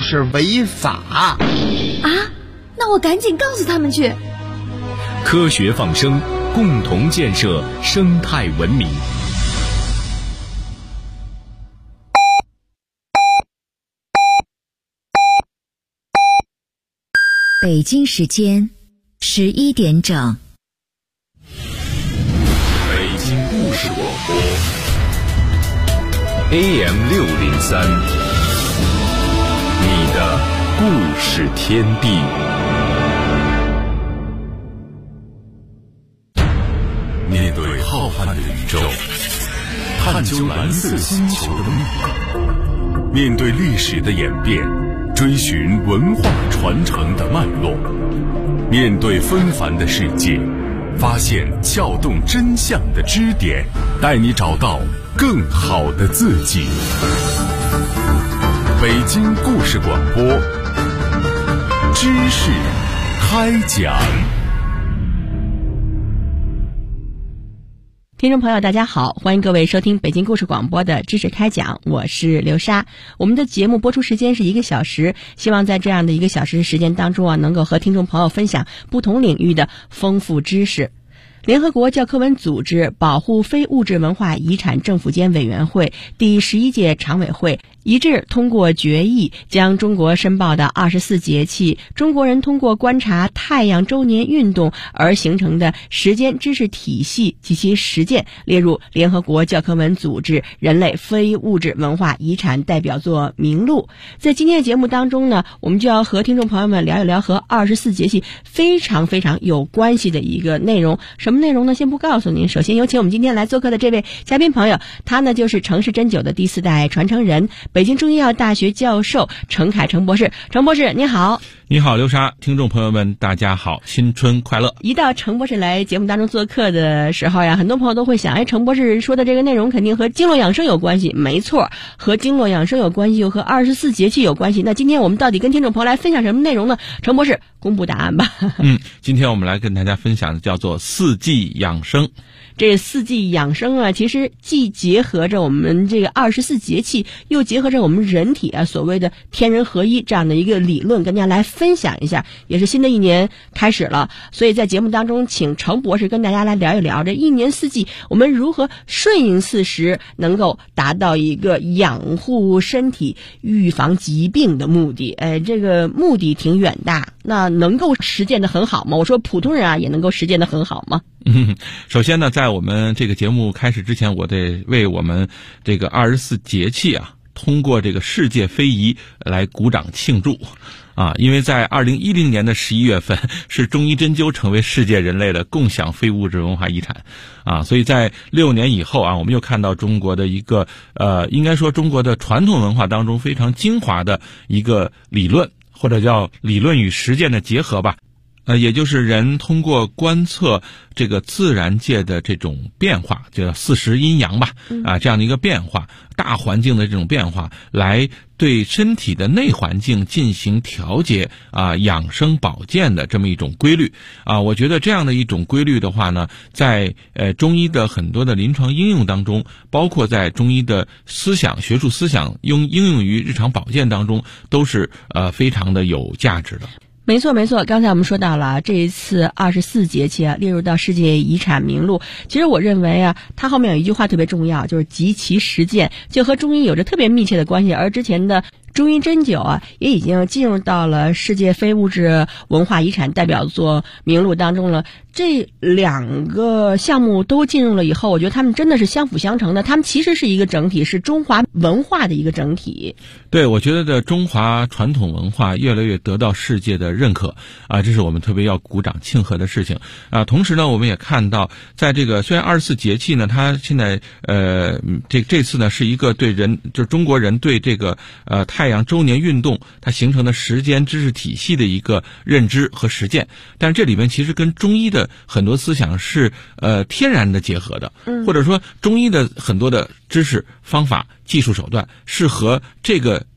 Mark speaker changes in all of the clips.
Speaker 1: 就是违法啊！
Speaker 2: 那我赶紧告诉他们去。
Speaker 3: 科学放生，共同建设生态文明。
Speaker 4: 北京时间11点整。
Speaker 3: 北京故事广播 AM603，你的故事天地。面对浩瀚的宇宙，探究蓝色星球的秘密；面对历史的演变，追寻文化传承的脉络；面对纷繁的世界，发现撬动真相的支点，带你找到更好的自己。北京故事广播，知识开讲。
Speaker 5: 听众朋友大家好，欢迎各位收听北京故事广播的知识开讲，我是刘莎。我们的节目播出时间是1个小时，希望在这样的1个小时时间当中能够和听众朋友分享不同领域的丰富知识。联合国教科文组织保护非物质文化遗产政府间委员会第11届常委会一致通过决议，将中国申报的24节气中国人通过观察太阳周年运动而形成的时间知识体系及其实践列入联合国教科文组织人类非物质文化遗产代表作名录。在今天的节目当中呢，我们就要和听众朋友们聊一聊和24节气非常有关系的一个内容。什么内容呢？先不告诉您。首先有请我们今天来做客的这位嘉宾朋友，他呢就是城市针灸的第4代传承人，北京中医药大学教授程凯程博士。程博士你好。
Speaker 6: 你好刘莎，听众朋友们大家好，新春快乐。
Speaker 5: 一到程博士来节目当中做客的时候呀，很多朋友都会想，程博士说的这个内容肯定和经络养生有关系。没错，和经络养生有关系，又和24节气有关系。那今天我们到底跟听众朋友来分享什么内容呢？程博士公布答案吧。
Speaker 6: 今天我们来跟大家分享的叫做四季养生。
Speaker 5: 这四季养生啊，其实既结合着我们这个24节气，又结合着我们人体所谓的天人合一这样的一个理论，跟大家来分享一下。也是新的一年开始了，所以在节目当中请程博士跟大家来聊一聊这一年四季我们如何顺应四时，能够达到一个养护身体预防疾病的目的。这个目的挺远大，那能够实践的很好吗？我说普通人也能够实践的很好吗？
Speaker 6: 首先呢，在我们这个节目开始之前，我得为我们这个24节气通过这个世界非遗来鼓掌庆祝因为在2010年的11月份是中医针灸成为世界人类的共享非物质文化遗产所以在6年以后我们又看到中国的一个应该说中国的传统文化当中非常精华的一个理论，或者叫理论与实践的结合吧。也就是人通过观测这个自然界的这种变化，就叫四时阴阳吧，这样的一个变化，大环境的这种变化，来对身体的内环境进行调节养生保健的这么一种规律我觉得这样的一种规律的话呢，在中医的很多的临床应用当中，包括在中医的思想学术思想应用于日常保健当中，都是非常的有价值的。
Speaker 5: 没错，刚才我们说到了这一次24节气列入到世界遗产名录。其实我认为它后面有一句话特别重要，就是及其实践，就和中医有着特别密切的关系。而之前的中医针灸也已经进入到了世界非物质文化遗产代表作名录当中了。这2个项目都进入了以后，我觉得他们真的是相辅相成的，他们其实是一个整体，是中华文化的一个整体。
Speaker 6: 对，我觉得中华传统文化越来越得到世界的认可这是我们特别要鼓掌庆贺的事情同时呢，我们也看到在这个虽然24节气呢，它现在这次呢是一个对人，就是中国人对这个太阳周年运动它形成的时间知识体系的一个认知和实践，但是这里面其实跟中医的很多思想是天然的结合的，或者说中医的很多的知识方法技术手段是和这个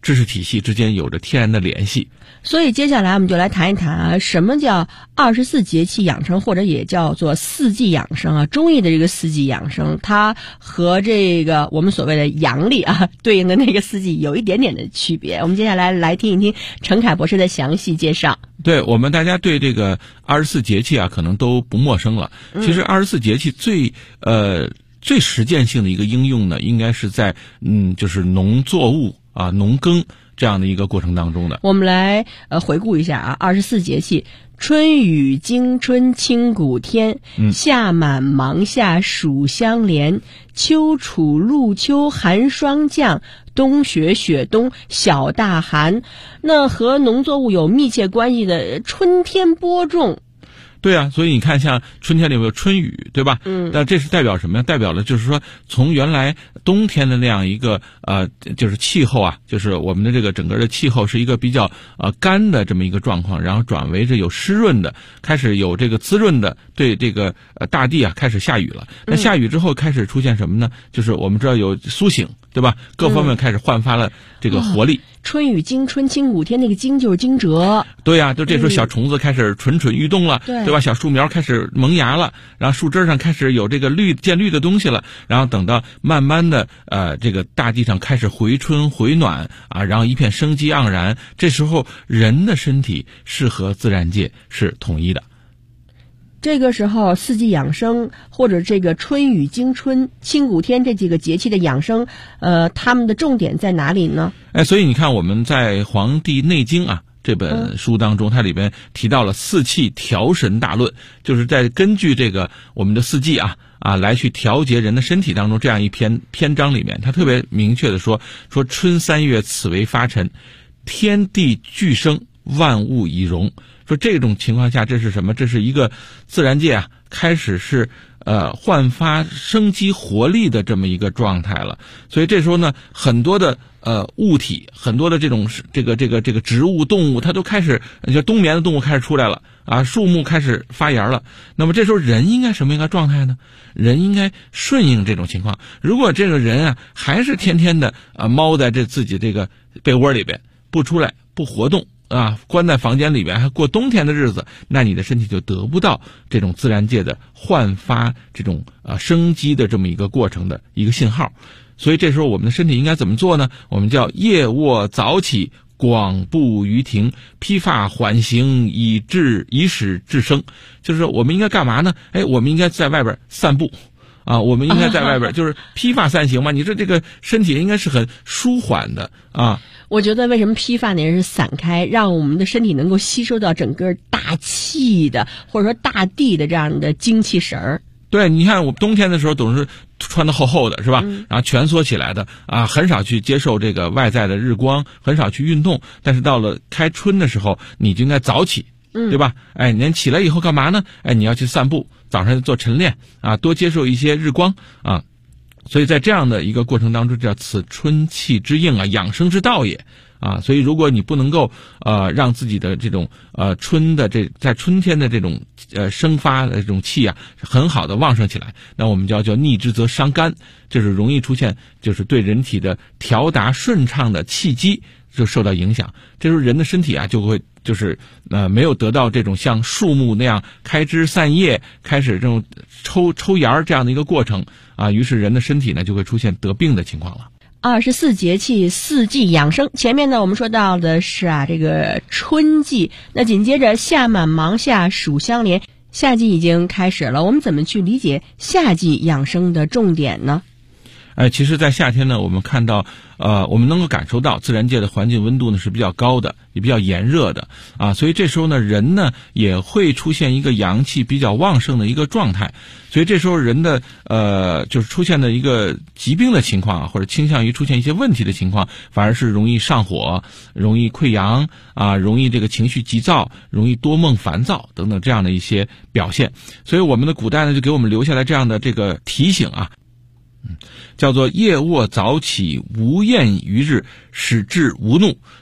Speaker 6: 知识体系之间有着天然的联系。
Speaker 5: 所以接下来我们就来谈一谈啊，什么叫24节气养生，或者也叫做四季养生啊。中医的这个四季养生，它和这个我们所谓的阳历啊对应的那个四季有一点点的区别。我们接下来听一听陈凯博士的详细介绍。
Speaker 6: 对，我们大家对这个24节气啊可能都不陌生了。其实24节气最实践性的一个应用呢，应该是在就是农作物啊农耕这样的一个过程当中的。
Speaker 5: 我们来回顾一下啊，24节气：春雨惊春清谷天，夏满芒夏暑相连，秋处露秋寒霜降，冬雪雪冬小大寒。那和农作物有密切关系的春天播种。
Speaker 6: 对啊，所以你看，像春天里面有春雨，对吧？那这是代表什么呀？代表了就是说，从原来冬天的那样一个就是气候啊，就是我们的这个整个的气候是一个比较干的这么一个状况，然后转为这有湿润的，开始有这个滋润的，对这个大地啊开始下雨了。那下雨之后开始出现什么呢？就是我们知道有苏醒，对吧？各方面开始焕发了这个活力。
Speaker 5: 春雨惊春清谷天，那个惊就是惊蛰。
Speaker 6: 对呀，就这时候小虫子开始蠢蠢欲动了，对吧？小树苗开始萌芽了，然后树枝上开始有这个见绿的东西了，然后等到慢慢的这个大地上开始回春回暖啊，然后一片生机盎然。这时候人的身体是和自然界是统一的。
Speaker 5: 这个时候四季养生或者这个春雨惊春清谷天这几个节气的养生他们的重点在哪里呢？
Speaker 6: 所以你看我们在《黄帝内经》啊这本书当中，它里边提到了四气调神大论，就是在根据这个我们的四季啊来去调节人的身体当中这样一篇章里面，它特别明确的说春三月此为发陈，天地俱生，万物以荣。说这种情况下，这是什么？这是一个自然界啊开始是焕发生机活力的这么一个状态了。所以这时候呢，很多的物体，很多的这种这个植物动物，它都开始就冬眠的动物开始出来了啊，树木开始发芽了。那么这时候人应该什么一个状态呢？人应该顺应这种情况。如果这个人啊还是天天的猫在自己这个被窝里边不出来不活动啊，关在房间里边还过冬天的日子，那你的身体就得不到这种自然界的焕发这种生机的这么一个过程的一个信号。所以这时候我们的身体应该怎么做呢？我们叫夜卧早起，广步于庭，披发缓行，以使至生。就是我们应该干嘛呢？我们应该在外边散步啊，我们应该在外边就是披发散行嘛。你说这个身体应该是很舒缓的啊。
Speaker 5: 我觉得为什么披发呢是散开，让我们的身体能够吸收到整个大气的或者说大地的这样的精气神儿。
Speaker 6: 对，你看我冬天的时候总是穿得厚厚的，是吧？然后蜷缩起来的啊，很少去接受这个外在的日光，很少去运动。但是到了开春的时候，你就应该早起，对吧？你起来以后干嘛呢？你要去散步，早上做晨练啊，多接受一些日光啊。所以在这样的一个过程当中，叫此春气之应啊，养生之道也啊。所以如果你不能够让自己的这种在春天的这种生发的这种气啊很好的旺盛起来，那我们叫逆之则伤肝，就是容易出现就是对人体的调达顺畅的气机就受到影响。这时候人的身体啊就会就是没有得到这种像树木那样开枝散叶，开始这种抽芽这样的一个过程啊，于是人的身体呢就会出现得病的情况了。
Speaker 5: 24节气四季养生，前面呢我们说到的是这个春季，那紧接着夏满芒夏暑相连，夏季已经开始了，我们怎么去理解夏季养生的重点呢？
Speaker 6: 其实在夏天呢，我们看到我们能够感受到自然界的环境温度呢是比较高的，也比较炎热的啊，所以这时候呢人呢也会出现一个阳气比较旺盛的一个状态。所以这时候人的就是出现的一个疾病的情况或者倾向于出现一些问题的情况，反而是容易上火，容易溃疡啊，容易这个情绪急躁，容易多梦烦躁等等这样的一些表现。所以我们的古代呢就给我们留下来这样的这个提醒啊，叫做夜卧早起，无厌于日，使志无怒，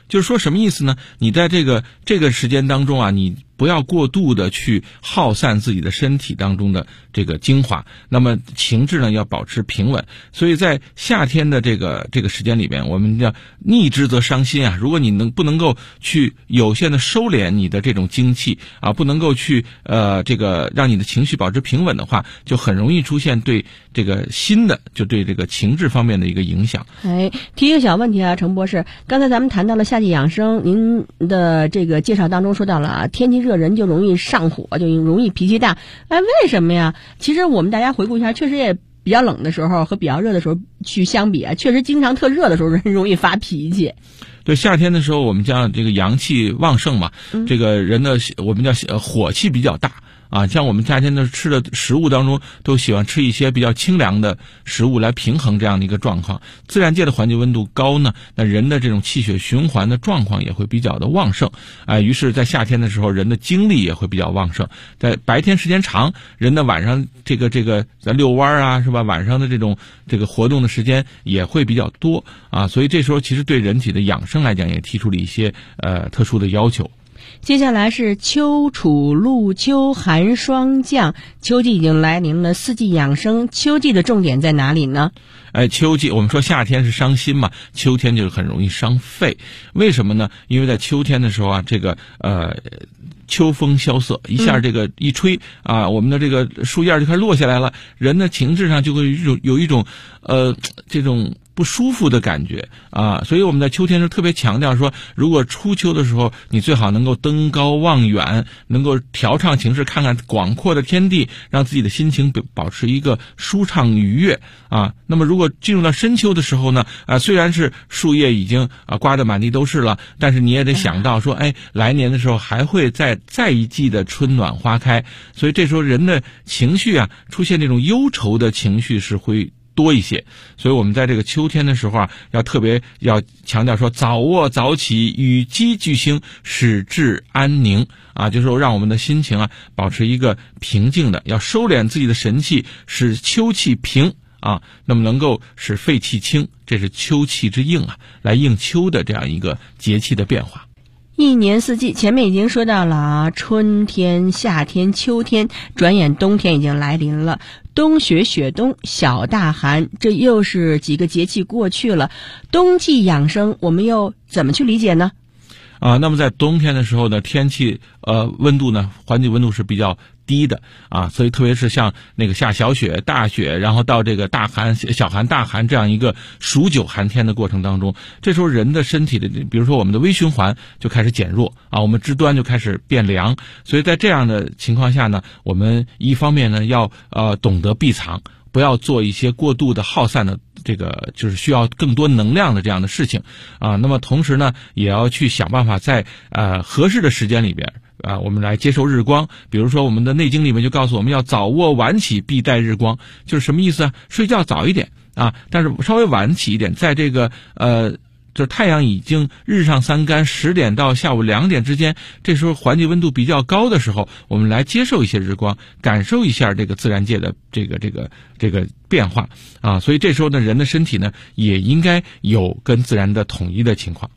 Speaker 6: 就是说什么意思呢？你在这个时间当中啊，你不要过度的去耗散自己的身体当中的这个精华，那么情志呢要保持平稳。所以在夏天的这个时间里边，我们叫逆之则伤心啊。如果你不能够去有限的收敛你的这种精气啊，不能够去这个让你的情绪保持平稳的话，就很容易出现对这个心的，就对这个情志方面的一个影响。
Speaker 5: 提一个小问题啊，程博士，刚才咱们谈到了夏季养生，您的这个介绍当中说到了啊，天气热人就容易上火，就容易脾气大。为什么呀？其实我们大家回顾一下，确实也比较冷的时候和比较热的时候去相比啊，确实经常特热的时候人容易发脾气。
Speaker 6: 对，夏天的时候我们讲这个阳气旺盛嘛，这个人的我们叫火气比较大。啊，像我们夏天的吃的食物当中，都喜欢吃一些比较清凉的食物来平衡这样的一个状况。自然界的环境温度高呢，那人的这种气血循环的状况也会比较的旺盛。于是在夏天的时候，人的精力也会比较旺盛。在白天时间长，人的晚上这个在遛弯啊，是吧？晚上的这个活动的时间也会比较多啊，所以这时候其实对人体的养生来讲，也提出了一些特殊的要求。
Speaker 5: 接下来是秋处露秋，寒霜降，秋季已经来临了。四季养生，秋季的重点在哪里呢？
Speaker 6: 秋季我们说夏天是伤心嘛，秋天就是很容易伤肺。为什么呢？因为在秋天的时候啊，这个秋风萧瑟，一下这个一吹啊，我们的这个树叶就开始落下来了，人的情志上就会有一种这种不舒服的感觉啊，所以我们在秋天是特别强调说，如果初秋的时候，你最好能够登高望远，能够调畅情势，看看广阔的天地，让自己的心情保持一个舒畅愉悦啊。那么如果进入到深秋的时候呢，虽然是树叶已经刮得满地都是了，但是你也得想到说，来年的时候还会再一季的春暖花开，所以这时候人的情绪啊，出现这种忧愁的情绪是会多一些。所以我们在这个秋天的时候啊，特别要强调说，早卧早起，与鸡俱兴，使志安宁啊，就是说让我们的心情啊保持一个平静的，要收敛自己的神气，使秋气平啊，那么能够使肺气清，这是秋气之应啊，来应秋的这样一个节气的变化。
Speaker 5: 一年四季，前面已经说到了春天、夏天、秋天，转眼冬天已经来临了。冬雪雪冬，小大寒，这又是几个节气过去了。冬季养生，我们又怎么去理解呢？
Speaker 6: 那么在冬天的时候呢，天气温度呢，环境温度是比较低的啊，所以特别是像那个下小雪、大雪，然后到这个大寒、小寒、大寒这样一个数九寒天的过程当中，这时候人的身体的，比如说我们的微循环就开始减弱啊，我们肢端就开始变凉，所以在这样的情况下呢，我们一方面呢要懂得避藏，不要做一些过度的耗散的这个就是需要更多能量的这样的事情啊。那么同时呢，也要去想办法在合适的时间里边我们来接受日光。比如说我们的内经里面就告诉我们要早卧晚起，必待日光，就是什么意思啊？睡觉早一点啊，但是稍微晚起一点，在这个就是太阳已经日上三竿，10点到下午2点之间，这时候环境温度比较高的时候，我们来接受一些日光，感受一下这个自然界的这个变化啊。所以这时候呢，人的身体呢也应该有跟自然的统一的情况。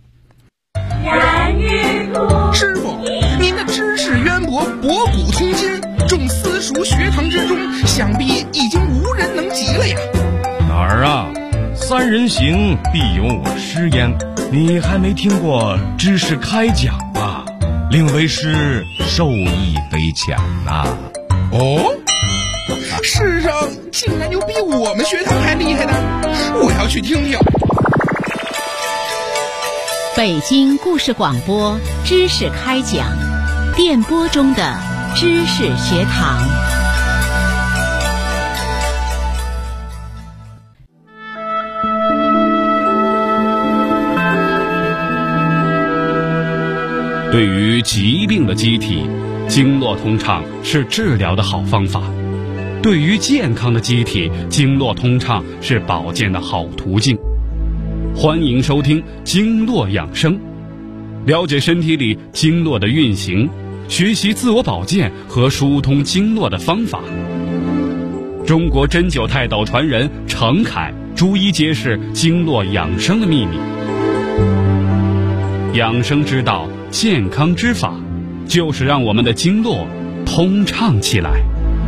Speaker 1: 师傅，您的知识渊博，博古通今，众私塾学堂之中，想必已经无人能及了呀。
Speaker 7: 哪儿啊？3人行，必有我师焉。你还没听过知识开讲啊？令为师受益匪浅呐。
Speaker 1: 哦，世上竟然有比我们学堂还厉害的，我要去听听。
Speaker 4: 北京故事广播知识开讲，电波中的知识学堂。
Speaker 8: 对于疾病的机体，经络通畅是治疗的好方法；对于健康的机体，经络通畅是保健的好途径。欢迎收听经络养生，了解身体里经络的运行，学习自我保健和疏通经络的方法。中国针灸泰斗传人程凯逐一揭示经络养生的秘密。 养生之道，健康之法，就是让我们的经络通畅起来。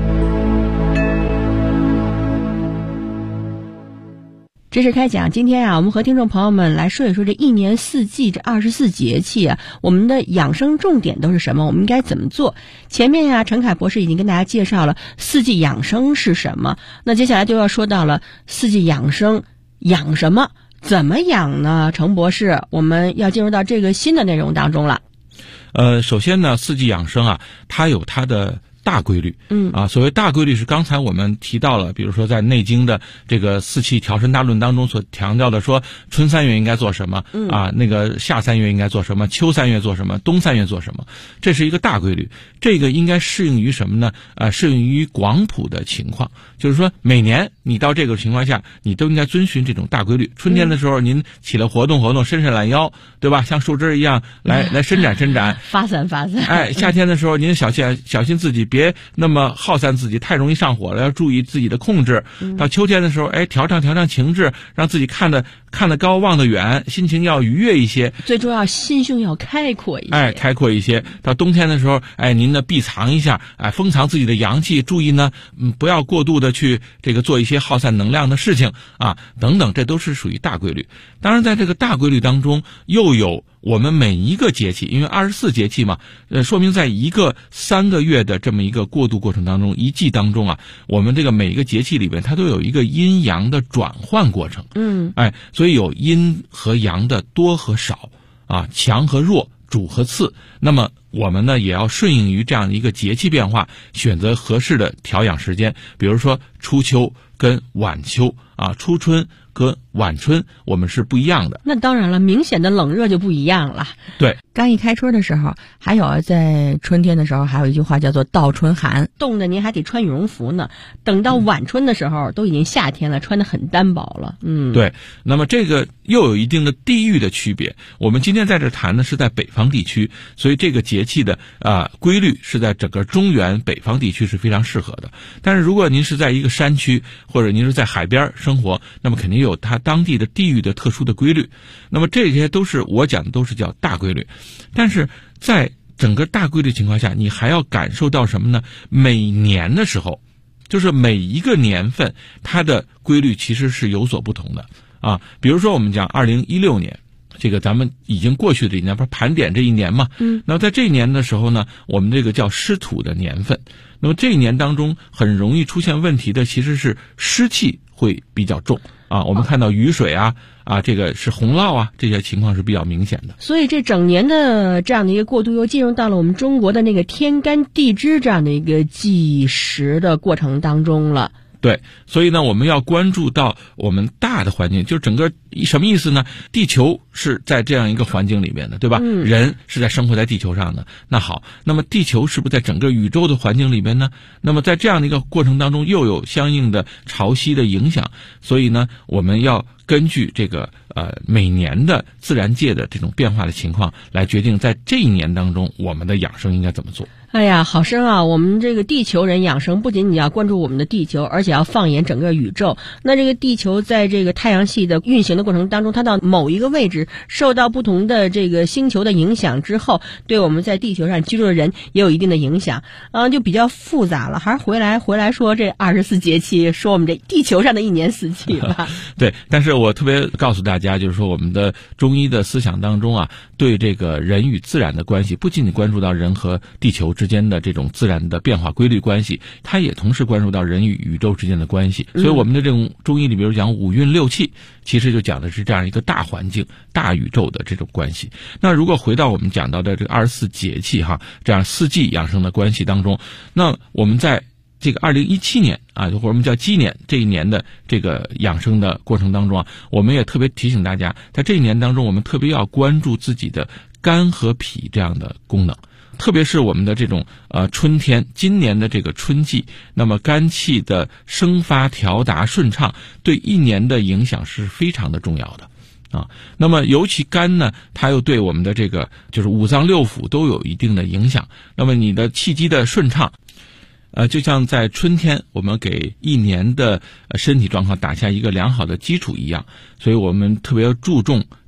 Speaker 5: 知识开讲，今天啊，我们和听众朋友们来说一说这一年四季这24节气啊，我们的养生重点都是什么？我们应该怎么做？前面啊，陈凯博士已经跟大家介绍了四季养生是什么，那接下来就要说到了四季养生养什么？怎么养呢？程博士，我们要进入到这个新的内容当中了。
Speaker 6: 首先呢，四季养生啊，它有它的大规律。所谓大规律是刚才我们提到了，比如说在《内经》的这个四气调身大论当中所强调的，说春3月应该做什么，那个夏3月应该做什么，秋3月做什么，冬3月做什么，这是一个大规律。这个应该适应于什么呢？适应于广谱的情况，就是说每年你到这个情况下，你都应该遵循这种大规律。春天的时候，您起来活动活动，伸伸懒腰，对吧？像树枝一样来伸展伸展，
Speaker 5: 发散。
Speaker 6: 夏天的时候，您小心自己别那么耗散自己，太容易上火了，要注意自己的控制。到秋天的时候，调畅情志，让自己看得高望得远，心情要愉悦一些。
Speaker 5: 最重要，心胸要开阔一些。
Speaker 6: 开阔一些。到冬天的时候，您呢闭藏一下，封藏自己的阳气，注意呢，不要过度的去这个做一些耗散能量的事情啊，等等，这都是属于大规律。当然，在这个大规律当中，又有我们每一个节气，因为24节气嘛，说明在一个3个月的这么一个过渡过程当中，一季当中啊，我们这个每一个节气里边，它都有一个阴阳的转换过程。所以有阴和阳的多和少啊，强和弱，主和次。那么我们呢，也要顺应于这样的一个节气变化，选择合适的调养时间。比如说初秋跟晚秋啊，初春跟晚春我们是不一样的。
Speaker 5: 那当然了，明显的冷热就不一样了。
Speaker 6: 对，
Speaker 5: 刚一开春的时候，还有在春天的时候，还有一句话叫做倒春寒，冻得您还得穿羽绒服呢。等到晚春的时候，都已经夏天了，穿得很单薄了。
Speaker 6: 对。那么这个又有一定的地域的区别。我们今天在这谈的是在北方地区，所以这个节气的规律是在整个中原北方地区是非常适合的。但是如果您是在一个山区，或者您是在海边生活，那么肯定有它当地的地域的特殊的规律。那么这些都是我讲的，都是叫大规律。但是在整个大规律情况下，你还要感受到什么呢？每年的时候，就是每一个年份，它的规律其实是有所不同的啊。比如说我们讲2016年，这个咱们已经过去的一年，不是盘点这一年嘛？那么在这一年的时候呢，我们这个叫湿土的年份。那么这一年当中很容易出现问题的其实是湿气会比较重啊。我们看到雨水这个是洪涝啊，这些情况是比较明显的。
Speaker 5: 所以这整年的这样的一个过渡，又进入到了我们中国的那个天干地支这样的一个计时的过程当中了。
Speaker 6: 对，所以呢，我们要关注到我们大的环境，就是整个什么意思呢？地球是在这样一个环境里面的，对吧？人是在生活在地球上的。那好，那么地球是不是在整个宇宙的环境里面呢？那么在这样的一个过程当中，又有相应的潮汐的影响，所以呢，我们要根据这个每年的自然界的这种变化的情况来决定，在这一年当中我们的养生应该怎么做。
Speaker 5: 哎呀，好深啊！我们这个地球人养生，不仅你要关注我们的地球，而且要放眼整个宇宙。那这个地球在这个太阳系的运行的过程当中，它到某一个位置受到不同的这个星球的影响之后，对我们在地球上居住的人也有一定的影响。就比较复杂了。还是回来说这24节气，说我们这地球上的一年四季吧。
Speaker 6: 对，但是我特别告诉大家，就是说我们的中医的思想当中啊，对这个人与自然的关系，不仅仅关注到人和地球之间的这种自然的变化规律关系，它也同时关注到人与宇宙之间的关系。所以我们的这种中医里，比如讲五运六气，其实就讲的是这样一个大环境、大宇宙的这种关系。那如果回到我们讲到的这个24节气这样四季养生的关系当中，那我们在这个2017年或者我们叫鸡年这一年的这个养生的过程当中我们也特别提醒大家，在这一年当中，我们特别要关注自己的肝和脾这样的功能。特别是我们的这种春天，今年的这个春季，那么肝气的生发调达顺畅，对一年的影响是非常的重要的那么尤其肝呢，它又对我们的这个就是五脏六腑都有一定的影响。那么你的气机的顺畅，就像在春天我们给一年的身体状况打下一个良好的基础一样，所以我们特别要注重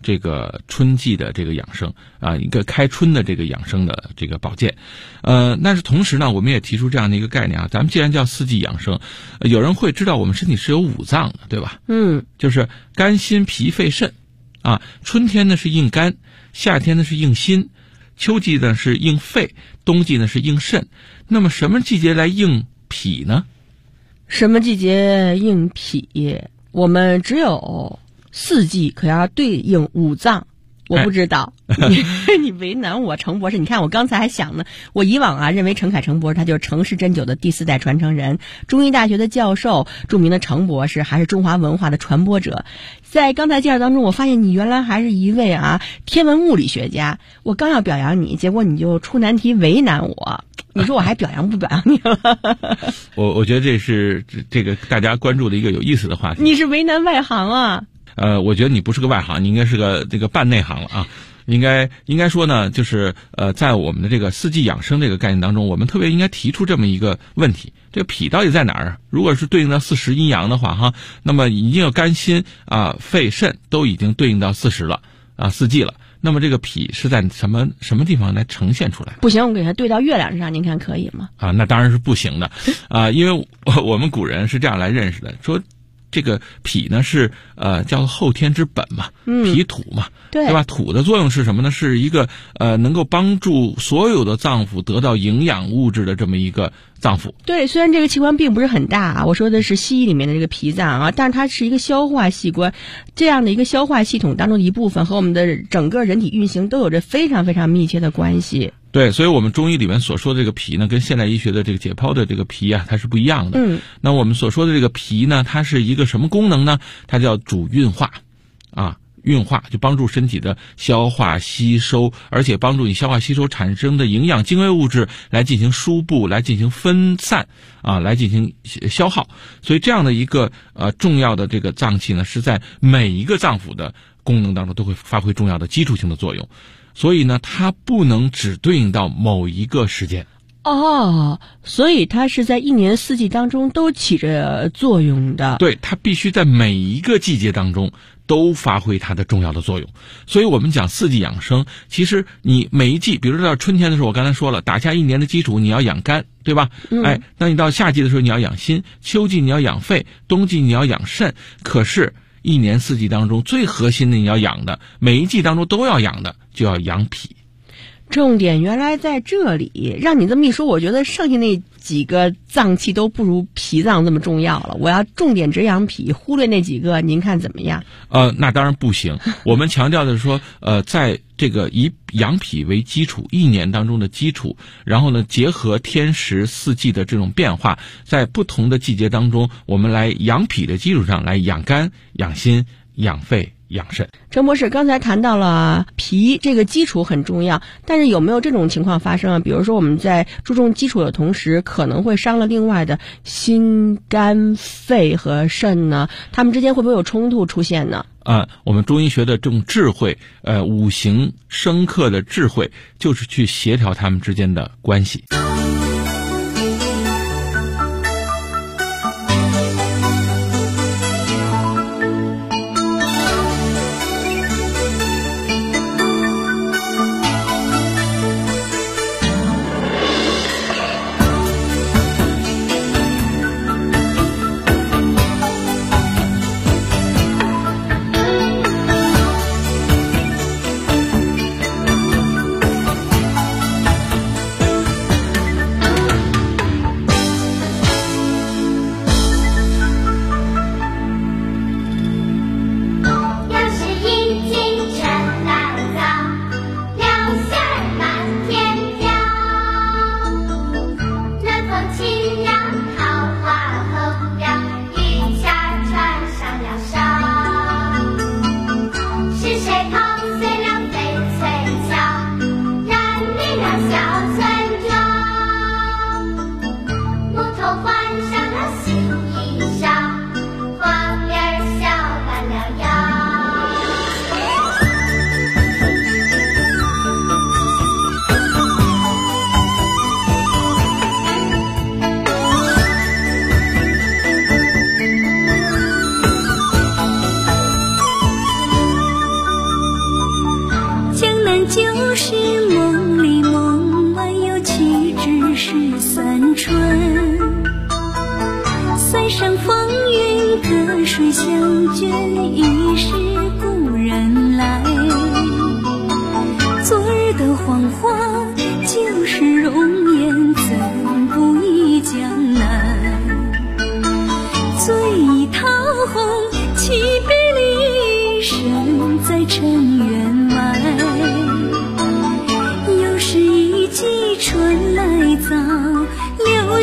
Speaker 6: 这个春季的这个养生啊，一个开春的这个养生的这个保健。但是同时呢，我们也提出这样的一个概念啊，咱们既然叫四季养生，有人会知道我们身体是有五脏的，对吧？就是肝心脾肺肾啊。春天呢是应肝，夏天呢是应心，秋季呢是应肺，冬季呢是应肾。那么什么季节来应脾呢？
Speaker 5: 什么季节应脾？我们只有4季，可要对应5脏。我不知道，你为难我，程博士。你看我刚才还想呢，我以往啊认为程凯程博士他就是程氏针灸的第4代传承人，中医大学的教授，著名的程博士，还是中华文化的传播者。在刚才介绍当中，我发现你原来还是一位天文物理学家。我刚要表扬你，结果你就出难题为难我。你说我还表扬不表扬你了？
Speaker 6: 我觉得这是这个大家关注的一个有意思的话题。
Speaker 5: 你是为难外行啊。
Speaker 6: 我觉得你不是个外行，你应该是个这个半内行了啊。应该说呢，就是在我们的这个4季养生这个概念当中，我们特别应该提出这么一个问题：这个脾到底在哪儿啊？如果是对应到40阴阳的话，那么已经有肝心啊、肺肾都已经对应到40了啊，4季了。那么这个脾是在什么地方来呈现出来？
Speaker 5: 不行，我给它对到月亮上，您看可以吗？
Speaker 6: 啊，那当然是不行的啊，因为我们古人是这样来认识的，说这个脾呢是叫做后天之本嘛，脾土嘛，对吧？土的作用是什么呢？是一个能够帮助所有的脏腑得到营养物质的这么一个脏腑。对，虽然这个器官并不是很大啊，我说的是西医里面的这个脾脏啊，但是它是一个消化器官，这样的一个消化系统当中的一部分，和我们的整个人体运行都有着非常非常密切的关系。对，所以我们中医里面所说的这个脾呢，跟现代医学的这个解剖的这个脾啊，它是不一样的。那我们所说的这个脾呢，它是一个什么功能呢？它叫主运化啊。运化就帮助身体的消化吸收，而且帮助你消化吸收产生的营养精微物质来进行输布，来进行分散啊，来进行消耗。所以这样的一个重要的这个脏器呢，是在每一个脏腑的功能当中都会发挥重要的基础性的作用。所以呢，它不能只对应到某一个时间。所以它是在1年4季当中都起着作用的。对，它必须在每一个季节当中都发挥它的重要的作用。所以我们讲4季养生，其实你每一季，比如说到春天的时候，我刚才说了，打下1年的基础，你要养肝，对吧？那你到夏季的时候你要养心，秋季你要养肺，冬季你要养肾。可是1年4季当中最核心的你要养的，每一季当中都要养的，就要养脾。重点原来在这里，让你这么一说，我觉得剩下那几个脏器都不如脾脏这么重要了。我要重点只养脾，忽略那几个，您看怎么样？那当然不行。我们强调的是说，在这个以养脾为基础，1年当中的基础，然后呢，结合天时4季的这种变化，在不同的季节当中，我们来养脾的基础上来养肝、养心、养肺。养肾。程博士刚才谈到了脾这个基础很重要，但是有没有这种情况发生啊？比如说我们在注重基础的同时，可能会伤了另外的心、肝、肺和肾呢？它们之间会不会有冲突出现呢？我们中医学的这种智慧，五行生克的智慧，就是去协调它们之间的关系。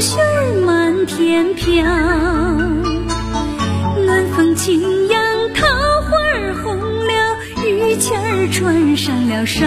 Speaker 9: 雪儿满天飘，暖风轻扬，桃花儿红了，玉签儿穿上了梢。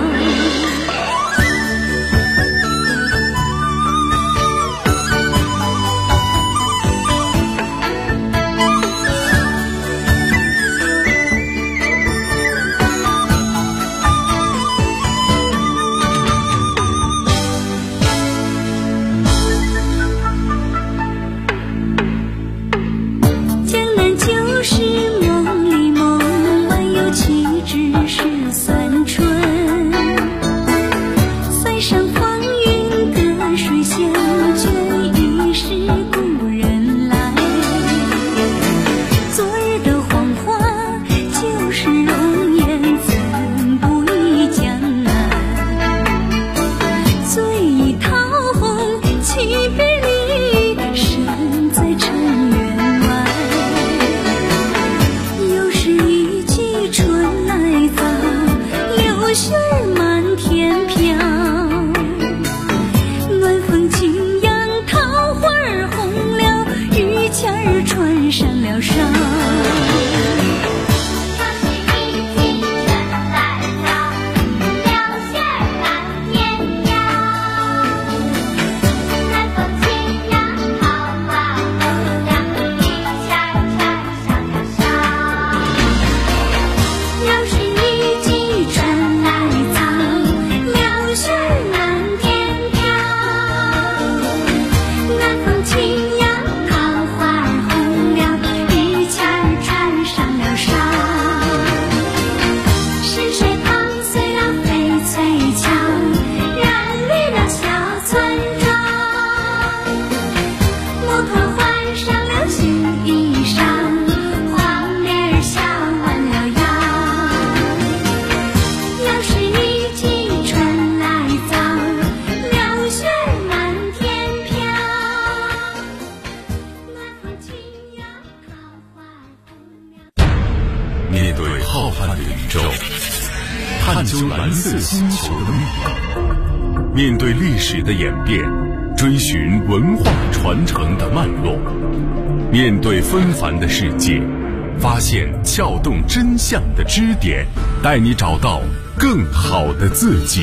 Speaker 3: 探究蓝色星球的秘密，面对历史的演变，追寻文化传承的脉络，面对纷繁的世界，发现撬动真相的支点，带你找到更好的自己。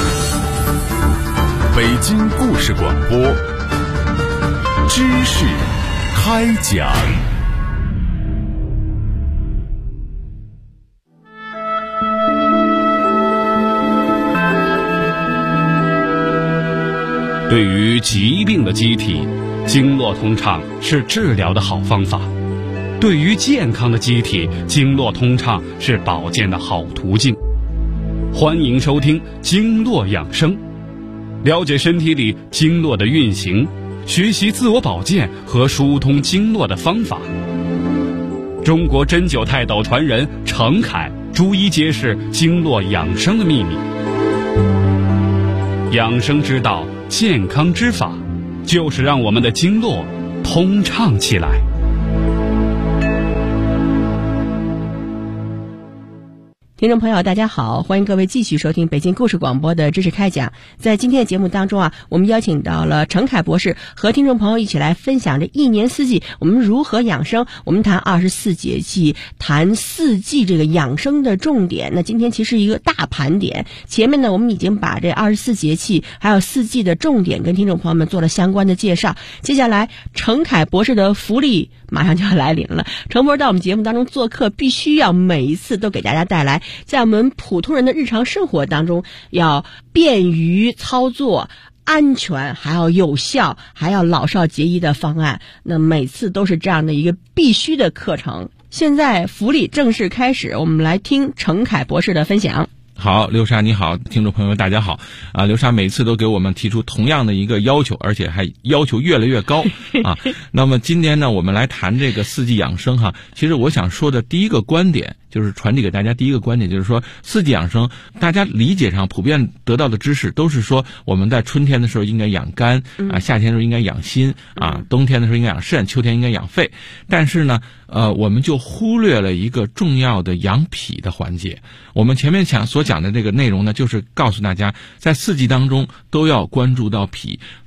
Speaker 3: 北京故事广播，知识开讲。
Speaker 8: 对于疾病的机体，经络通畅是治疗的好方法；对于健康的机体，经络通畅是保健的好途径。欢迎收听经络养生，了解身体里经络的运行，学习自我保健和疏通经络的方法。中国针灸泰斗传人程凯逐一揭示经络养生的秘密。养生之道，健康之法，就是让我们的经络通畅起来。
Speaker 5: 听众朋友大家好，欢迎各位继续收听北京故事广播的知识开讲。在今天的节目当中我们邀请到了程凯博士，和听众朋友一起来分享这一年四季我们如何养生。我们谈24节气，谈四季这个养生的重点。那今天其实一个大盘点，前面呢我们已经把这24节气还有四季的重点跟听众朋友们做了相关的介绍。接下来程凯博士的福利马上就要来临了，程博士到我们节目当中做客，必须要每一次都给大家带来在我们普通人的日常生活当中要便于操作、安全，还要有效，还要老少皆宜的方案。那每次都是这样的一个必须的课程。现在福利正式开始，我们来听程凯博士的分享。
Speaker 6: 好，刘莎你好，听众朋友大家好啊！刘莎每次都给我们提出同样的一个要求，而且还要求越来越高啊。那么今天呢，我们来谈这个四季养生哈。其实我想说的第一个观点，就是传递给大家第一个观点，就是说四季养生，大家理解上普遍得到的知识都是说我们在春天的时候应该养肝啊，夏天的时候应该养心啊，冬天的时候应该养肾，秋天应该养肺。但是呢，我们就忽略了一个重要的养脾的环节。我们前面所讲的这个内容呢，就是告诉大家在四季当中都要关注到脾。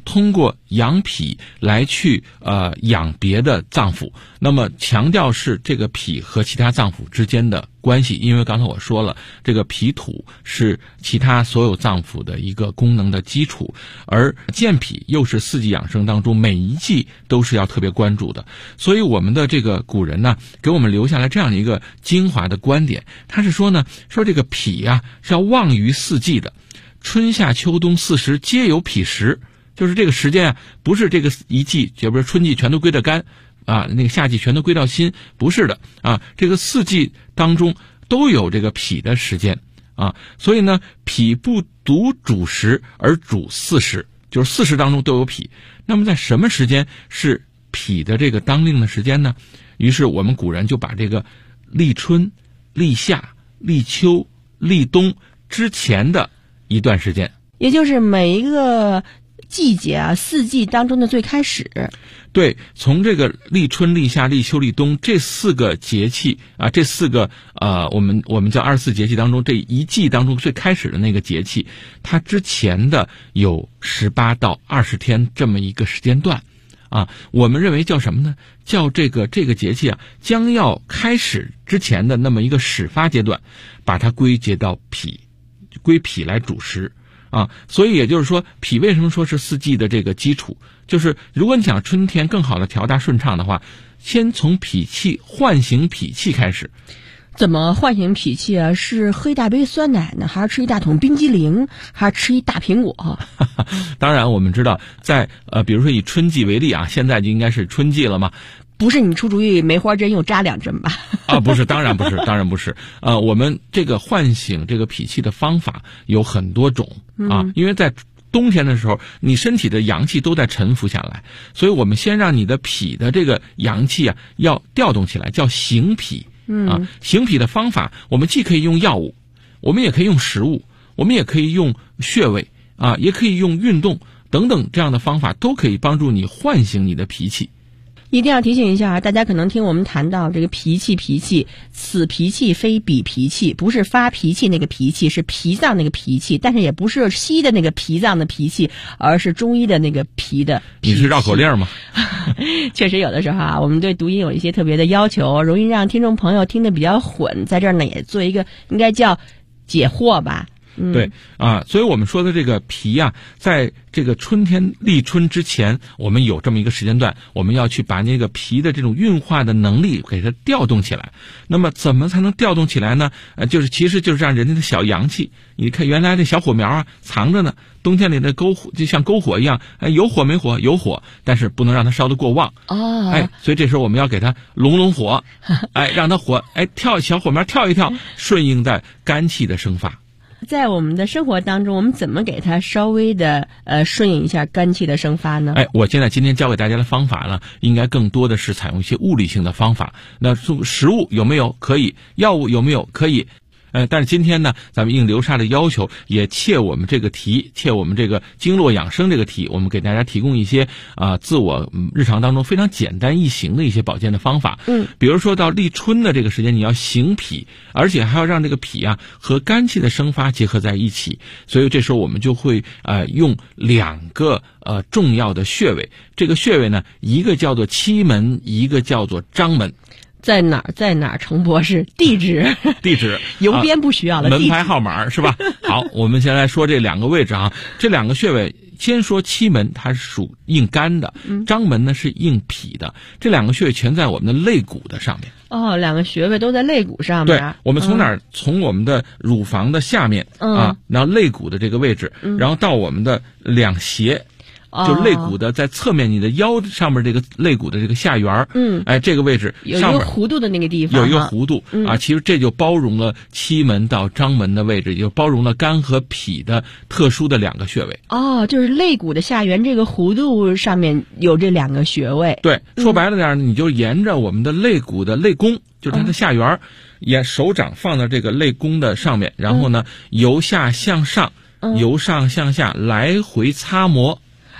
Speaker 6: 通过养脾来去养别的脏腑。那么强调是这个脾和其他脏腑之间的关系，因为刚才我说了，这个脾土是其他所有脏腑的一个功能的基础，而健脾又是四季养生当中每一季都是要特别关注的。所以我们的这个古人呢，给我们留下来这样的一个精华的观点，他是说呢，说这个脾啊是要旺于四季的，春夏秋冬四时皆有脾时，就是这个时间啊，不是这个一季，就比如春季全都归到肝啊，那个夏季全都归到心，不是的啊，这个四季当中都有这个脾的时间啊，所以呢，脾不独主时而主四时，就是四时当中都有脾。那么在什么时间是脾的这个当令的时间呢？于是我们古人就把这个立春、立夏、立秋、立冬之前的一段时间，
Speaker 5: 也就是每一个季节啊，四季当中的最开始。
Speaker 6: 对，从这个立春、立夏、立秋、立冬这四个节气啊，这四个我们叫24节气当中，这一季当中最开始的那个节气，它之前的有18到20天这么一个时间段啊，我们认为叫什么呢？叫这个节气啊，将要开始之前的那么一个始发阶段，把它归结到脾，归脾来主时。啊，所以也就是说，脾为什么说是四季的这个基础？就是如果你想春天更好的调大顺畅的话，先从脾气唤醒脾气开始。
Speaker 5: 怎么唤醒脾气啊？是喝一大杯酸奶呢，还是吃一大桶冰激凌，还是吃一大苹果？
Speaker 6: 当然，我们知道，在比如说以春季为例啊，现在就应该是春季了嘛。
Speaker 5: 不是你出主意梅花针又扎2针吧？
Speaker 6: 啊，不是，当然不是，当然不是。我们这个唤醒这个脾气的方法有很多种啊，因为在冬天的时候，你身体的阳气都在沉浮下来，所以我们先让你的脾的这个阳气啊要调动起来，叫醒脾。啊，醒脾的方法，我们既可以用药物，我们也可以用食物，我们也可以用穴位啊，也可以用运动等等这样的方法，都可以帮助你唤醒你的脾气。
Speaker 5: 一定要提醒一下，大家可能听我们谈到这个脾气，此脾气非彼脾气，不是发脾气那个脾气，是脾脏那个脾气，但是也不是西医的那个脾脏的脾气，而是中医的那个脾的脾气。
Speaker 6: 你是绕口令吗？
Speaker 5: 确实有的时候啊，我们对读音有一些特别的要求，容易让听众朋友听得比较混，在这儿呢也做一个应该叫解惑吧。
Speaker 6: 对啊，所以我们说的这个脾啊，在这个春天立春之前，我们有这么一个时间段，我们要去把那个脾的这种运化的能力给它调动起来。那么怎么才能调动起来呢？其实就是让人家的小阳气，你看原来这小火苗啊藏着呢，冬天里的篝火就像篝火一样，有火没火？有火，但是不能让它烧得过旺。
Speaker 5: 哦，
Speaker 6: 所以这时候我们要给它拢火，让它火小火苗跳一跳，顺应在肝气的生发。
Speaker 5: 在我们的生活当中，我们怎么给它稍微的顺应一下肝气的生发呢？
Speaker 6: 我今天教给大家的方法呢，应该更多的是采用一些物理性的方法。那食物有没有？可以。药物有没有？可以。但是今天呢，咱们应流沙的要求，也切我们这个题，切我们这个经络养生这个题，我们给大家提供一些自我日常当中非常简单易行的一些保健的方法。比如说到立春的这个时间，你要醒脾，而且还要让这个脾啊和肝气的生发结合在一起。所以这时候我们就会用2个重要的穴位。这个穴位呢，一个叫做期门，一个叫做章门。
Speaker 5: 在哪儿？程博士，地址，邮编不需要了，
Speaker 6: 门牌号码是吧？好，我们先来说这2个位置啊，这2个穴位。先说期门，它是属应肝的，章门呢是应脾的。这2个穴位全在我们的肋骨的上面。
Speaker 5: 哦，2个穴位都在肋骨上面。
Speaker 6: 对，我们从哪儿？从我们的乳房的下面然后肋骨的这个位置，然后到我们的两胁。就是肋骨的在侧面，你的腰上面这个肋骨的这个下缘，这个位置上面
Speaker 5: 有一个弧度的那个地方，
Speaker 6: 有一个弧度啊，其实这就包容了期门到章门的位置，也就包容了肝和脾的特殊的2个穴位。
Speaker 5: 哦，就是肋骨的下缘这个弧度上面有这2个穴位。
Speaker 6: 对，说白了点，你就沿着我们的肋骨的肋弓，就是它的下缘，手掌放到这个肋弓的上面，然后呢，由下向上，由上向下来回擦磨。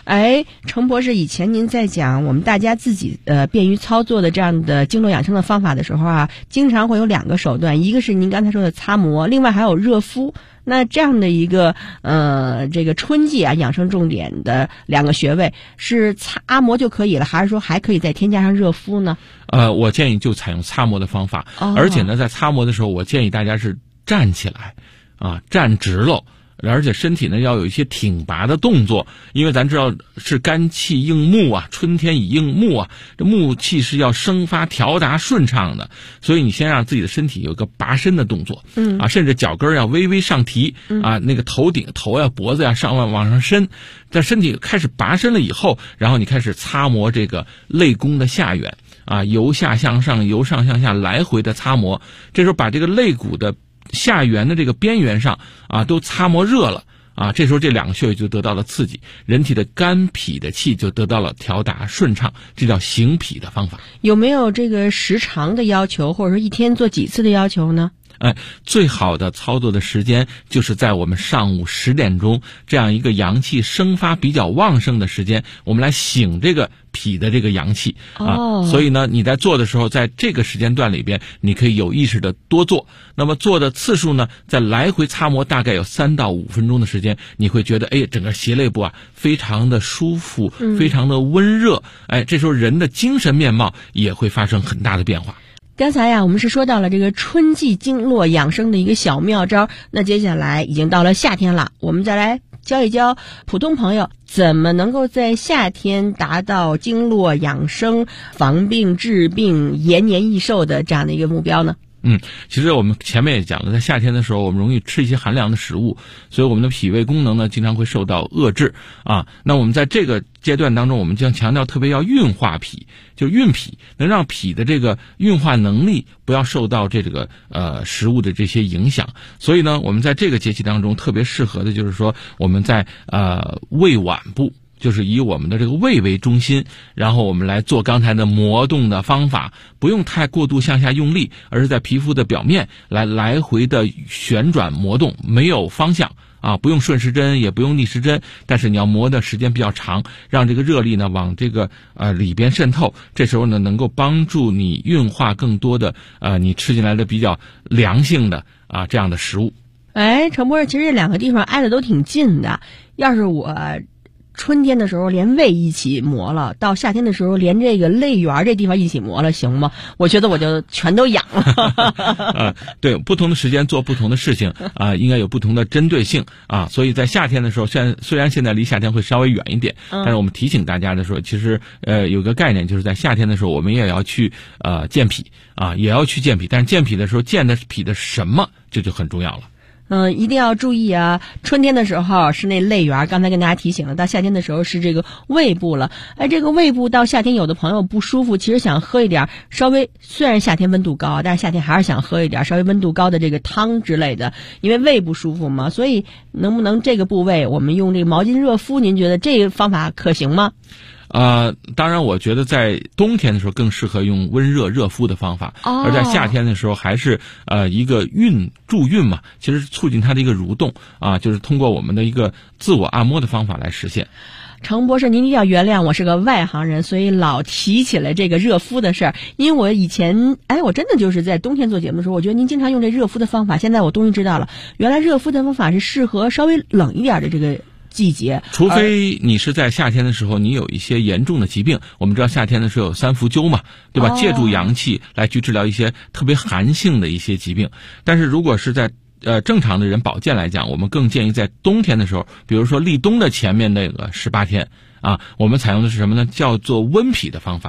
Speaker 5: 程博士，以前您在讲我们大家自己便于操作的这样的经络养生的方法的时候啊，经常会有2个手段，一个是您刚才说的擦摩，另外还有热敷。那这样的一个这个春季啊养生重点的2个穴位，是擦摩就可以了，还是说还可以再添加上热敷呢？
Speaker 6: 我建议就采用擦摩的方法，而且呢，在擦摩的时候，我建议大家是站起来，站直喽。而且身体呢要有一些挺拔的动作，因为咱知道是肝气应木啊，春天以应木啊，这木气是要生发调达顺畅的，所以你先让自己的身体有个拔身的动作，甚至脚跟要微微上提，那个头呀脖子呀往上伸，在身体开始拔身了以后，然后你开始擦摩这个肋弓的下缘由下向上，由上向下来回的擦摩，这时候把这个肋骨的下缘的这个边缘上都擦摩热了这时候这2个穴位就得到了刺激，人体的肝脾的气就得到了调达顺畅，这叫行脾的方法。
Speaker 5: 有没有这个时长的要求，或者说一天做几次的要求呢？
Speaker 6: 最好的操作的时间就是在我们上午10点钟这样一个阳气生发比较旺盛的时间，我们来醒这个脾的这个阳气所以呢，你在做的时候，在这个时间段里边，你可以有意识的多做。那么做的次数呢，在来回擦摩大概有3到5分钟的时间，你会觉得整个胁肋部非常的舒服，非常的温热。这时候人的精神面貌也会发生很大的变化。
Speaker 5: 刚才我们是说到了这个春季经络养生的一个小妙招，那接下来已经到了夏天了，我们再来教一教普通朋友怎么能够在夏天达到经络养生、防病治病、延年益寿的这样的一个目标呢？
Speaker 6: 其实我们前面也讲了，在夏天的时候我们容易吃一些寒凉的食物，所以我们的脾胃功能呢经常会受到遏制那我们在这个阶段当中，我们将强调特别要运化脾，就运脾，能让脾的这个运化能力不要受到这个食物的这些影响。所以呢，我们在这个节气当中特别适合的就是说，我们在胃脘部，就是以我们的这个胃为中心，然后我们来做刚才的磨动的方法，不用太过度向下用力，而是在皮肤的表面来回的旋转磨动，没有方向不用顺时针也不用逆时针，但是你要磨的时间比较长，让这个热力呢往这个里边渗透，这时候呢能够帮助你运化更多的你吃进来的比较凉性的这样的食物。
Speaker 5: 程博士，其实这2个地方挨得都挺近的，要是我春天的时候连胃一起磨了，到夏天的时候连这个肋缘这地方一起磨了，行吗？我觉得我就全都养了。
Speaker 6: 对，不同的时间做不同的事情应该有不同的针对性所以在夏天的时候，虽然现在离夏天会稍微远一点，但是我们提醒大家的时候，其实有个概念，就是在夏天的时候我们也要去健脾也要去健脾，但是健脾的时候健的脾的什么，这就很重要了。
Speaker 5: 一定要注意春天的时候是那肋缘，刚才跟大家提醒了，到夏天的时候是这个胃部了。这个胃部到夏天有的朋友不舒服，其实想喝一点稍微，虽然夏天温度高，但是夏天还是想喝一点稍微温度高的这个汤之类的，因为胃不舒服嘛。所以能不能这个部位我们用这个毛巾热敷，您觉得这个方法可行吗？
Speaker 6: 当然我觉得在冬天的时候更适合用温热热敷的方法，而在夏天的时候还是一个助运嘛，其实促进它的一个蠕动就是通过我们的一个自我按摩的方法来实现。
Speaker 5: 程博士，您一定要原谅我是个外行人，所以老提起来这个热敷的事儿。因为我以前我真的就是在冬天做节目的时候，我觉得您经常用这热敷的方法，现在我终于知道了，原来热敷的方法是适合稍微冷一点的这个季节，
Speaker 6: 除非你是在夏天的时候你有一些严重的疾病，我们知道夏天的时候有3伏灸嘛，对吧？借助阳气来去治疗一些特别寒性的一些疾病。但是如果是在正常的人保健来讲，我们更建议在冬天的时候，比如说立冬的前面那个18天我们采用的是什么呢？叫做温脾的方法。